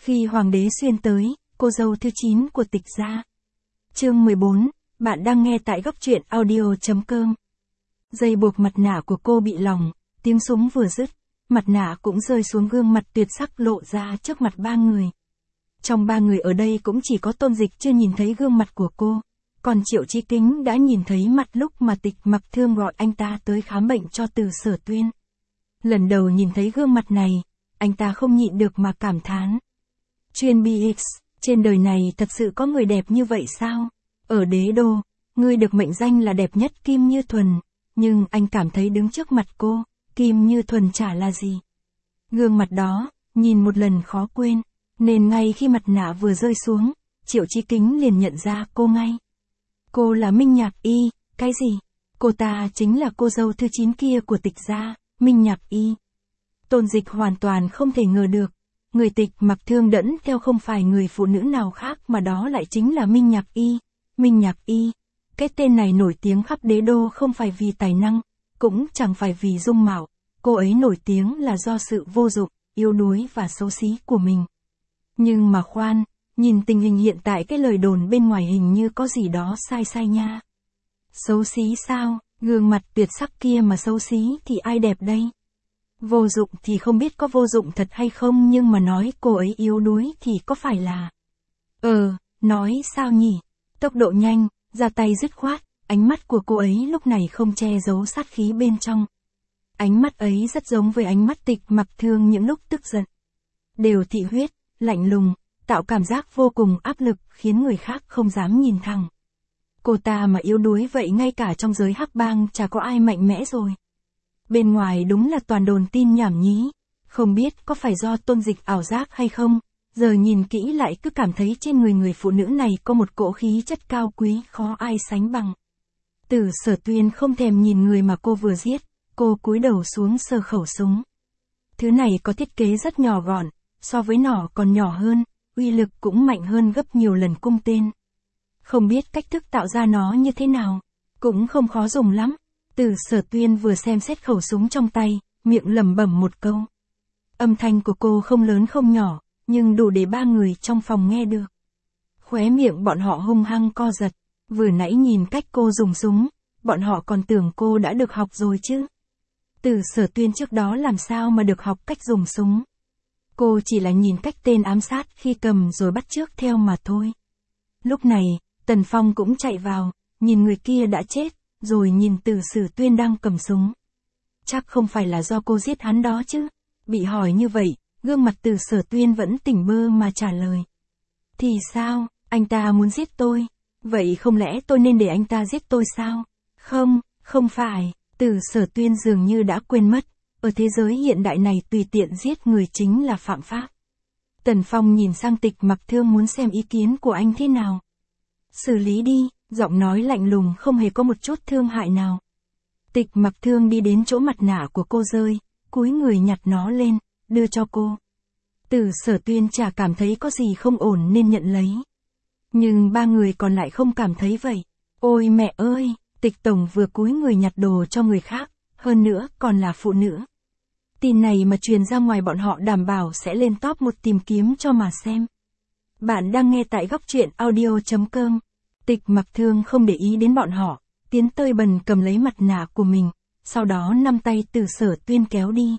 Khi Hoàng đế Xuyên tới, cô dâu thứ 9 của Tịch gia. Chương 14, bạn đang nghe tại góc truyện audio.com. Dây buộc mặt nạ của cô bị lỏng, tiếng súng vừa dứt, mặt nạ cũng rơi xuống, gương mặt tuyệt sắc lộ ra trước mặt ba người. Trong ba người ở đây cũng chỉ có Tôn Dịch chưa nhìn thấy gương mặt của cô, còn Triệu Chí Kính đã nhìn thấy mặt lúc mà Tịch Mặc Thương gọi anh ta tới khám bệnh cho Từ Sở Tuyên. Lần đầu nhìn thấy gương mặt này, anh ta không nhịn được mà cảm thán. Chuyên BX, trên đời này thật sự có người đẹp như vậy sao? Ở đế đô, người được mệnh danh là đẹp nhất Kim Như Thuần, nhưng anh cảm thấy đứng trước mặt cô, Kim Như Thuần chả là gì. Gương mặt đó, nhìn một lần khó quên, nên ngay khi mặt nạ vừa rơi xuống, Triệu Chí Kính liền nhận ra cô ngay. Cô là Minh Nhạc Y, cái gì? Cô ta chính là cô dâu thứ 9 kia của Tịch gia, Minh Nhạc Y. Tôn Dịch hoàn toàn không thể ngờ được, người Tịch Mặc Thương đẫn theo không phải người phụ nữ nào khác mà đó lại chính là Minh Nhạc Y. Minh Nhạc Y, cái tên này nổi tiếng khắp đế đô không phải vì tài năng, cũng chẳng phải vì dung mạo, cô ấy nổi tiếng là do sự vô dụng, yếu đuối và xấu xí của mình. Nhưng mà khoan, nhìn tình hình hiện tại cái lời đồn bên ngoài hình như có gì đó sai sai nha. Xấu xí sao, gương mặt tuyệt sắc kia mà xấu xí thì ai đẹp đây? Vô dụng thì không biết có vô dụng thật hay không, nhưng mà nói cô ấy yếu đuối thì có phải là... nói sao nhỉ? Tốc độ nhanh, ra tay dứt khoát, ánh mắt của cô ấy lúc này không che giấu sát khí bên trong. Ánh mắt ấy rất giống với ánh mắt Tịch Mặc Thương những lúc tức giận. Đều thị huyết, lạnh lùng, tạo cảm giác vô cùng áp lực khiến người khác không dám nhìn thẳng. Cô ta mà yếu đuối vậy ngay cả trong giới hắc bang chả có ai mạnh mẽ rồi. Bên ngoài đúng là toàn đồn tin nhảm nhí, không biết có phải do Tôn Dịch ảo giác hay không, giờ nhìn kỹ lại cứ cảm thấy trên người phụ nữ này có một cỗ khí chất cao quý khó ai sánh bằng. Từ Sở Tuyên không thèm nhìn người mà cô vừa giết, cô cúi đầu xuống sờ khẩu súng. Thứ này có thiết kế rất nhỏ gọn, so với nỏ còn nhỏ hơn, uy lực cũng mạnh hơn gấp nhiều lần cung tên. Không biết cách thức tạo ra nó như thế nào, cũng không khó dùng lắm. Từ Sở Tuyên vừa xem xét khẩu súng trong tay, miệng lẩm bẩm một câu. Âm thanh của cô không lớn không nhỏ, nhưng đủ để ba người trong phòng nghe được. Khóe miệng bọn họ hung hăng co giật, vừa nãy nhìn cách cô dùng súng, bọn họ còn tưởng cô đã được học rồi chứ. Từ Sở Tuyên trước đó làm sao mà được học cách dùng súng. Cô chỉ là nhìn cách tên ám sát khi cầm rồi bắt chước theo mà thôi. Lúc này, Tần Phong cũng chạy vào, nhìn người kia đã chết, rồi nhìn Từ Sở Tuyên đang cầm súng. Chắc không phải là do cô giết hắn đó chứ. Bị hỏi như vậy, gương mặt Từ Sở Tuyên vẫn tỉnh bơ mà trả lời. Thì sao, anh ta muốn giết tôi? Vậy không lẽ tôi nên để anh ta giết tôi sao? Không phải, Từ Sở Tuyên dường như đã quên mất, ở thế giới hiện đại này tùy tiện giết người chính là phạm pháp. Tần Phong nhìn sang Tịch Mặc Thương muốn xem ý kiến của anh thế nào. Xử lý đi, giọng nói lạnh lùng không hề có một chút thương hại nào. Tịch Mặc Thương đi đến chỗ mặt nạ của cô rơi, cúi người nhặt nó lên, đưa cho cô. Từ Sở Tuyên chả cảm thấy có gì không ổn nên nhận lấy. Nhưng ba người còn lại không cảm thấy vậy. Ôi mẹ ơi, Tịch Tổng vừa cúi người nhặt đồ cho người khác, hơn nữa còn là phụ nữ. Tin này mà truyền ra ngoài bọn họ đảm bảo sẽ lên top 1 tìm kiếm cho mà xem. Bạn đang nghe tại góc truyện audio.com. Tịch Mặc Thương không để ý đến bọn họ, tiến tới bần cầm lấy mặt nạ của mình, sau đó nắm tay Từ Sở Tuyên kéo đi.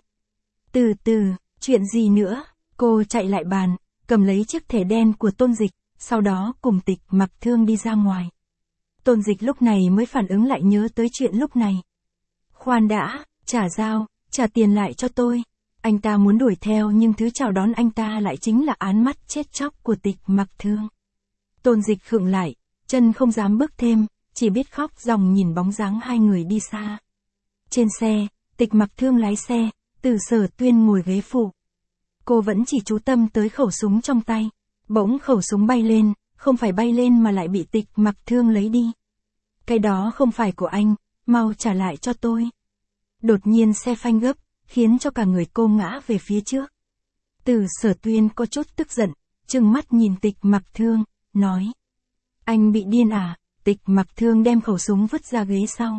Từ từ, chuyện gì nữa? Cô chạy lại bàn, cầm lấy chiếc thẻ đen của Tôn Dịch, sau đó cùng Tịch Mặc Thương đi ra ngoài. Tôn Dịch lúc này mới phản ứng lại nhớ tới chuyện lúc này. Khoan đã, trả dao, trả tiền lại cho tôi. Anh ta muốn đuổi theo nhưng thứ chào đón anh ta lại chính là ánh mắt chết chóc của Tịch Mặc Thương. Tôn Dịch khựng lại, chân không dám bước thêm, chỉ biết khóc ròng nhìn bóng dáng hai người đi xa. Trên xe, Tịch Mặc Thương lái xe, Từ Sở Tuyên ngồi ghế phụ. Cô vẫn chỉ chú tâm tới khẩu súng trong tay. Bỗng khẩu súng bay lên, không phải bay lên mà lại bị Tịch Mặc Thương lấy đi. Cái đó không phải của anh, mau trả lại cho tôi. Đột nhiên xe phanh gấp, khiến cho cả người cô ngã về phía trước. Từ Sở Tuyên có chút tức giận, trừng mắt nhìn Tịch Mặc Thương, nói. Anh bị điên à? Tịch Mặc Thương đem khẩu súng vứt ra ghế sau.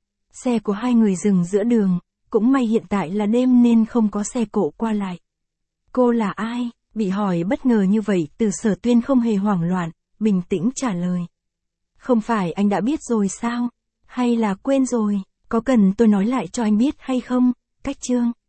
Xe của hai người dừng giữa đường, cũng may hiện tại là đêm nên không có xe cộ qua lại. Cô là ai? Bị hỏi bất ngờ như vậy, Từ Sở Tuyên không hề hoảng loạn, bình tĩnh trả lời. Không phải anh đã biết rồi sao? Hay là quên rồi? Có cần tôi nói lại cho anh biết hay không, Cách Trương?